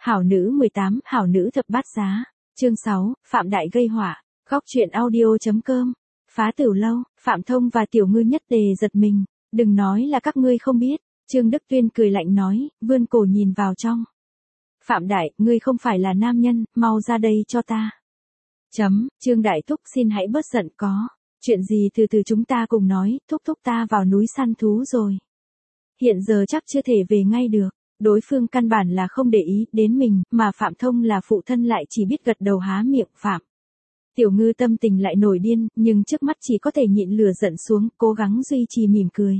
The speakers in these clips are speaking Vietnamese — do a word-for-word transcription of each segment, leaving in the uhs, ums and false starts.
Hảo nữ mười tám, hảo nữ thập bát giá. Chương sáu, Phạm Đại gây họa. Góc truyện audio.com. Phá Tửu lâu, Phạm Thông và Tiểu Ngư nhất tề giật mình. Đừng nói là các ngươi không biết. Trương Đức Tuyên cười lạnh nói, vươn cổ nhìn vào trong. Phạm Đại, ngươi không phải là nam nhân, mau ra đây cho ta. Chấm, Trương Đại Thúc xin hãy bớt giận có. Chuyện gì từ từ chúng ta cùng nói, thúc thúc ta vào núi săn thú rồi. Hiện giờ chắc chưa thể về ngay được. Đối phương căn bản là không để ý đến mình, mà Phạm Thông là phụ thân lại chỉ biết gật đầu há miệng Phạm. Tiểu Ngư tâm tình lại nổi điên, nhưng trước mắt chỉ có thể nhịn lửa giận xuống, cố gắng duy trì mỉm cười.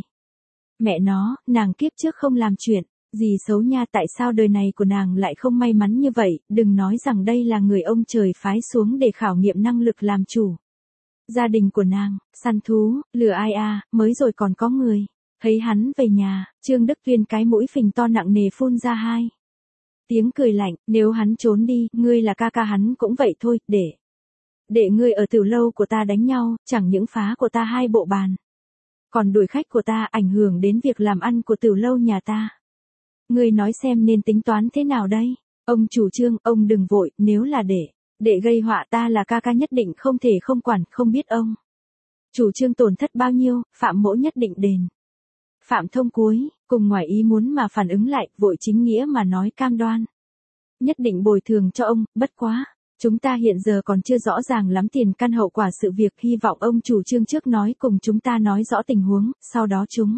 Mẹ nó, nàng kiếp trước không làm chuyện, gì xấu nha, tại sao đời này của nàng lại không may mắn như vậy, đừng nói rằng đây là người ông trời phái xuống để khảo nghiệm năng lực làm chủ. Gia đình của nàng, săn thú, lừa ai à, mới rồi còn có người. Thấy hắn về nhà, Trương Đức Tuyên cái mũi phình to nặng nề phun ra hai tiếng cười lạnh, nếu hắn trốn đi, ngươi là ca ca hắn cũng vậy thôi, để để ngươi ở Tửu lâu của ta đánh nhau, chẳng những phá của ta hai bộ bàn, còn đuổi khách của ta, ảnh hưởng đến việc làm ăn của Tửu lâu nhà ta. Ngươi nói xem nên tính toán thế nào đây? Ông chủ Trương, ông đừng vội, nếu là để để gây họa ta là ca ca nhất định không thể không quản, không biết ông chủ Trương tổn thất bao nhiêu, Phạm mỗ nhất định đền. Phạm Thông cuối, cùng ngoài ý muốn mà phản ứng lại, vội chính nghĩa mà nói cam đoan. Nhất định bồi thường cho ông, bất quá. Chúng ta hiện giờ còn chưa rõ ràng lắm tiền căn hậu quả sự việc, hy vọng ông chủ Trương trước nói cùng chúng ta nói rõ tình huống, sau đó chúng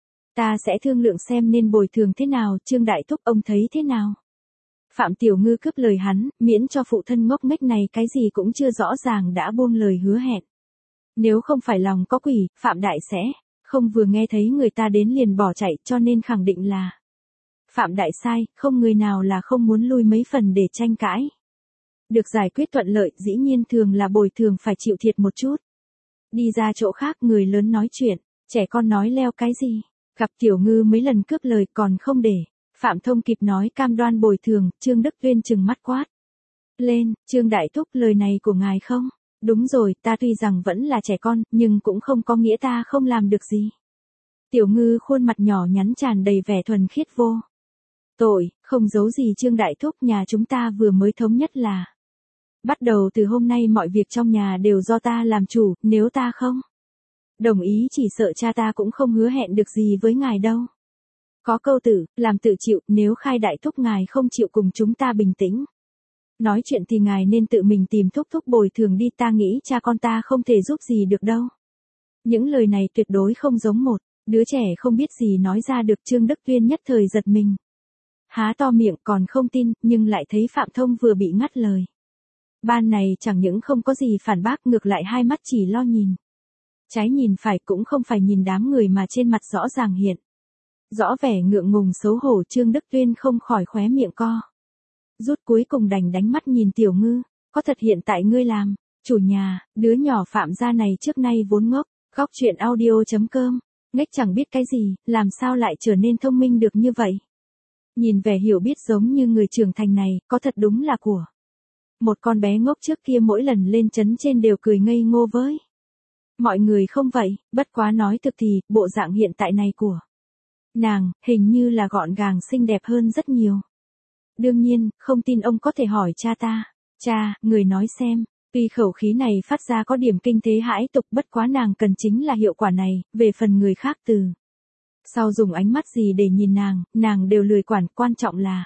ta sẽ thương lượng xem nên bồi thường thế nào. Trương Đại Thúc, ông thấy thế nào? Phạm Tiểu Ngư cướp lời hắn, miễn cho phụ thân ngốc nghếch này cái gì cũng chưa rõ ràng đã buông lời hứa hẹn. Nếu không phải lòng có quỷ, Phạm Đại sẽ không vừa nghe thấy người ta đến liền bỏ chạy, cho nên khẳng định là Phạm Đại sai, không người nào là không muốn lui mấy phần để tranh cãi. Được giải quyết thuận lợi, dĩ nhiên thường là bồi thường phải chịu thiệt một chút. Đi ra chỗ khác người lớn nói chuyện, trẻ con nói leo cái gì. Gặp Tiểu Ngư mấy lần cướp lời còn không để Phạm Thông kịp nói cam đoan bồi thường, Trương Đức Tuyên trừng mắt quát lên, Trương Đại Thúc, lời này của ngài không? Đúng rồi, ta tuy rằng vẫn là trẻ con, nhưng cũng không có nghĩa ta không làm được gì. Tiểu Ngư khuôn mặt nhỏ nhắn tràn đầy vẻ thuần khiết vô tội, không giấu gì Trương Đại Thúc, nhà chúng ta vừa mới thống nhất là bắt đầu từ hôm nay mọi việc trong nhà đều do ta làm chủ, nếu ta không đồng ý chỉ sợ cha ta cũng không hứa hẹn được gì với ngài đâu. Có câu tử, làm tự chịu, nếu Khai Đại Thúc ngài không chịu cùng chúng ta bình tĩnh nói chuyện thì ngài nên tự mình tìm thúc thúc bồi thường đi, ta nghĩ cha con ta không thể giúp gì được đâu. Những lời này tuyệt đối không giống một đứa trẻ không biết gì nói ra được. Trương Đức Tuyên nhất thời giật mình, há to miệng còn không tin, nhưng lại thấy Phạm Thông vừa bị ngắt lời. Ban này chẳng những không có gì phản bác, ngược lại hai mắt chỉ lo nhìn trái nhìn phải, cũng không phải nhìn đám người mà trên mặt rõ ràng hiện rõ vẻ ngượng ngùng xấu hổ. Trương Đức Tuyên không khỏi khóe miệng co rút, cuối cùng đành đánh mắt nhìn Tiểu Ngư, có thật hiện tại ngươi làm chủ nhà, đứa nhỏ Phạm gia này trước nay vốn ngốc. Góc truyện audio.com, nghếch chẳng biết cái gì, làm sao lại trở nên thông minh được như vậy? Nhìn vẻ hiểu biết giống như người trưởng thành này, có thật đúng là của một con bé ngốc trước kia mỗi lần lên trấn trên đều cười ngây ngô với mọi người không vậy, bất quá nói thực thì, bộ dạng hiện tại này của nàng, hình như là gọn gàng xinh đẹp hơn rất nhiều. Đương nhiên, không tin ông có thể hỏi cha ta. Cha, người nói xem. Tuy khẩu khí này phát ra có điểm kinh thế hãi tục, bất quá nàng cần chính là hiệu quả này, về phần người khác từ sau dùng ánh mắt gì để nhìn nàng, nàng đều lười quản, quan trọng là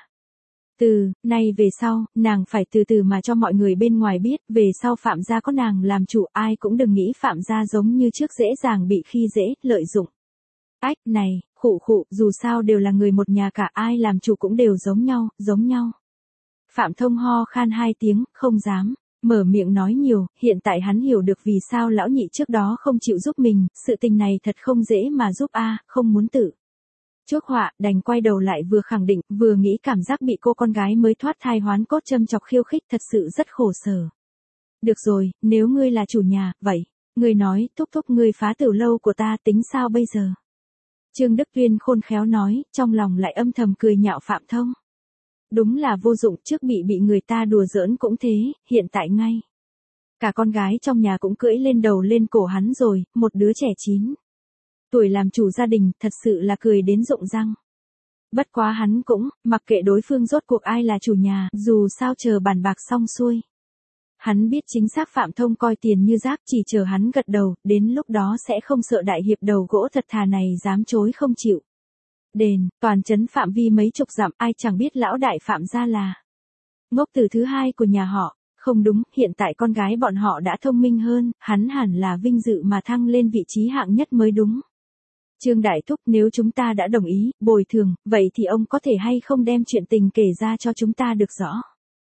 từ nay về sau, nàng phải từ từ mà cho mọi người bên ngoài biết, về sau Phạm gia có nàng làm chủ, ai cũng đừng nghĩ Phạm gia giống như trước dễ dàng bị khi dễ, lợi dụng. Ách, này, khụ khụ, dù sao đều là người một nhà cả, ai làm chủ cũng đều giống nhau, giống nhau. Phạm Thông ho khan hai tiếng, không dám mở miệng nói nhiều, hiện tại hắn hiểu được vì sao lão nhị trước đó không chịu giúp mình, sự tình này thật không dễ mà giúp a, không muốn tự chuốc họa, đành quay đầu lại vừa khẳng định, vừa nghĩ cảm giác bị cô con gái mới thoát thai hoán cốt châm chọc khiêu khích thật sự rất khổ sở. Được rồi, nếu ngươi là chủ nhà, vậy, ngươi nói, thúc thúc ngươi phá Tửu lâu của ta tính sao bây giờ? Trương Đức Tuyên khôn khéo nói, trong lòng lại âm thầm cười nhạo Phạm Thông. Đúng là vô dụng, trước bị bị người ta đùa giỡn cũng thế, hiện tại ngay cả con gái trong nhà cũng cưỡi lên đầu lên cổ hắn rồi, một đứa trẻ chín tuổi làm chủ gia đình, thật sự là cười đến rụng răng. Bất quá hắn cũng, mặc kệ đối phương rốt cuộc ai là chủ nhà, dù sao chờ bàn bạc xong xuôi. Hắn biết chính xác Phạm Thông coi tiền như rác, chỉ chờ hắn gật đầu, đến lúc đó sẽ không sợ đại hiệp đầu gỗ thật thà này dám chối không chịu. Đền, toàn trấn phạm vi mấy chục dặm, ai chẳng biết lão đại Phạm gia là ngốc tử thứ hai của nhà họ. Không đúng, hiện tại con gái bọn họ đã thông minh hơn, hắn hẳn là vinh dự mà thăng lên vị trí hạng nhất mới đúng. Trương Đại Thúc, nếu chúng ta đã đồng ý, bồi thường, vậy thì ông có thể hay không đem chuyện tình kể ra cho chúng ta được rõ.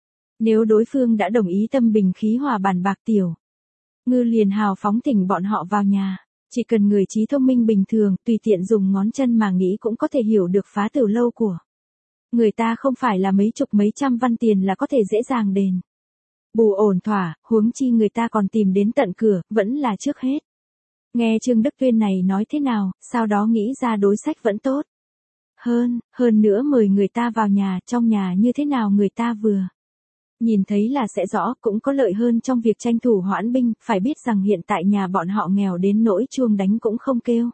Nếu đối phương đã đồng ý tâm bình khí hòa bàn bạc, Tiểu Ngư liền hào phóng thỉnh bọn họ vào nhà. Chỉ cần người trí thông minh bình thường, tùy tiện dùng ngón chân mà nghĩ cũng có thể hiểu được phá tử lâu của người ta không phải là mấy chục mấy trăm văn tiền là có thể dễ dàng đền bù ổn thỏa, huống chi người ta còn tìm đến tận cửa, vẫn là trước hết. Nghe Trương Đức Tuyên này nói thế nào, sau đó nghĩ ra đối sách vẫn tốt. Hơn, hơn nữa mời người ta vào nhà, trong nhà như thế nào người ta vừa nhìn thấy là sẽ rõ, cũng có lợi hơn trong việc tranh thủ hoãn binh, phải biết rằng hiện tại nhà bọn họ nghèo đến nỗi chuông đánh cũng không kêu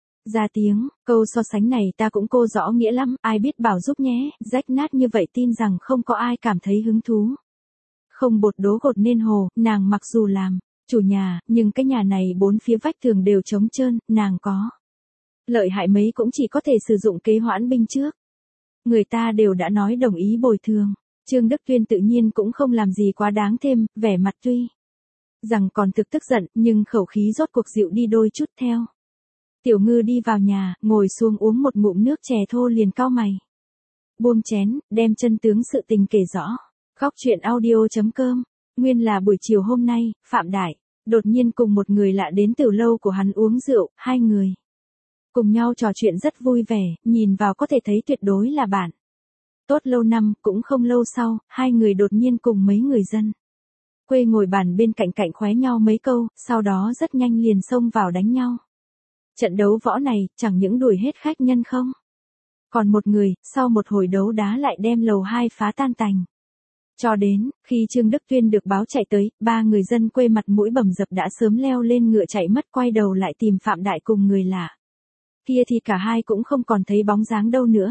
ra tiếng, câu so sánh này ta cũng cô rõ nghĩa lắm, ai biết bảo giúp nhé, rách nát như vậy tin rằng không có ai cảm thấy hứng thú. Không bột đố gột nên hồ, nàng mặc dù làm chủ nhà, nhưng cái nhà này bốn phía vách tường đều trống trơn, nàng có lợi hại mấy cũng chỉ có thể sử dụng kế hoãn binh trước. Người ta đều đã nói đồng ý bồi thường. Trương Đức Tuyên tự nhiên cũng không làm gì quá đáng thêm, vẻ mặt tuy rằng còn thực tức giận, nhưng khẩu khí rốt cuộc dịu đi đôi chút theo. Tiểu Ngư đi vào nhà, ngồi xuống uống một ngụm nước chè thô liền cau mày. Buông chén, đem chân tướng sự tình kể rõ. Góc truyện audio chấm com. Nguyên là buổi chiều hôm nay, Phạm Đại đột nhiên cùng một người lạ đến từ lâu của hắn uống rượu, hai người cùng nhau trò chuyện rất vui vẻ, nhìn vào có thể thấy tuyệt đối là bạn tốt lâu năm. Cũng không lâu sau, hai người đột nhiên cùng mấy người dân quê ngồi bàn bên cạnh cạnh khóe nhau mấy câu, sau đó rất nhanh liền xông vào đánh nhau. Trận đấu võ này, chẳng những đuổi hết khách nhân không, còn một người, sau một hồi đấu đá lại đem lầu hai phá tan tành. Cho đến, khi Trương Đức Tuyên được báo chạy tới, ba người dân quê mặt mũi bầm dập đã sớm leo lên ngựa chạy mất, quay đầu lại tìm Phạm Đại cùng người lạ kia thì cả hai cũng không còn thấy bóng dáng đâu nữa.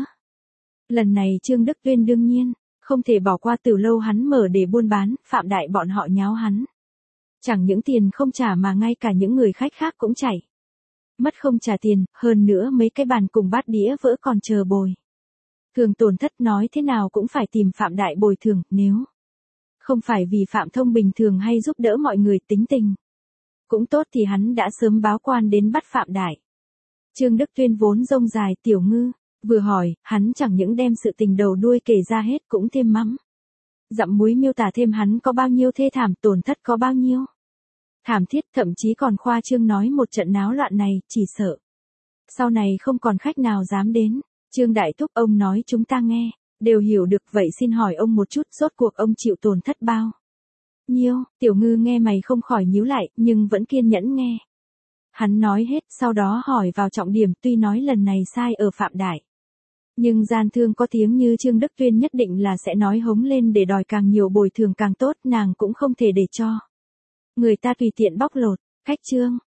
Lần này Trương Đức Tuyên đương nhiên không thể bỏ qua từ lâu hắn mở để buôn bán, Phạm Đại bọn họ nháo hắn. Chẳng những tiền không trả mà ngay cả những người khách khác cũng chạy mất không trả tiền, hơn nữa mấy cái bàn cùng bát đĩa vỡ còn chờ bồi thường tổn thất, nói thế nào cũng phải tìm Phạm Đại bồi thường, nếu không phải vì Phạm Thông bình thường hay giúp đỡ mọi người tính tình cũng tốt thì hắn đã sớm báo quan đến bắt Phạm Đại. Trương Đức Tuyên vốn rông dài, Tiểu Ngư vừa hỏi, hắn chẳng những đem sự tình đầu đuôi kể ra hết, cũng thêm mắm dặm muối miêu tả thêm hắn có bao nhiêu thê thảm, tổn thất có bao nhiêu thảm thiết, thậm chí còn khoa trương nói một trận náo loạn này, chỉ sợ sau này không còn khách nào dám đến. Trương Đại Thúc, ông nói chúng ta nghe đều hiểu được, vậy xin hỏi ông một chút, rốt cuộc ông chịu tổn thất bao nhiêu? Tiểu Ngư nghe mày không khỏi nhíu lại, nhưng vẫn kiên nhẫn nghe hắn nói hết, sau đó hỏi vào trọng điểm, tuy nói lần này sai ở Phạm Đại, nhưng gian thương có tiếng như Trương Đức Tuyên nhất định là sẽ nói hống lên để đòi càng nhiều bồi thường càng tốt, nàng cũng không thể để cho người ta tùy tiện bóc lột. Khách Trương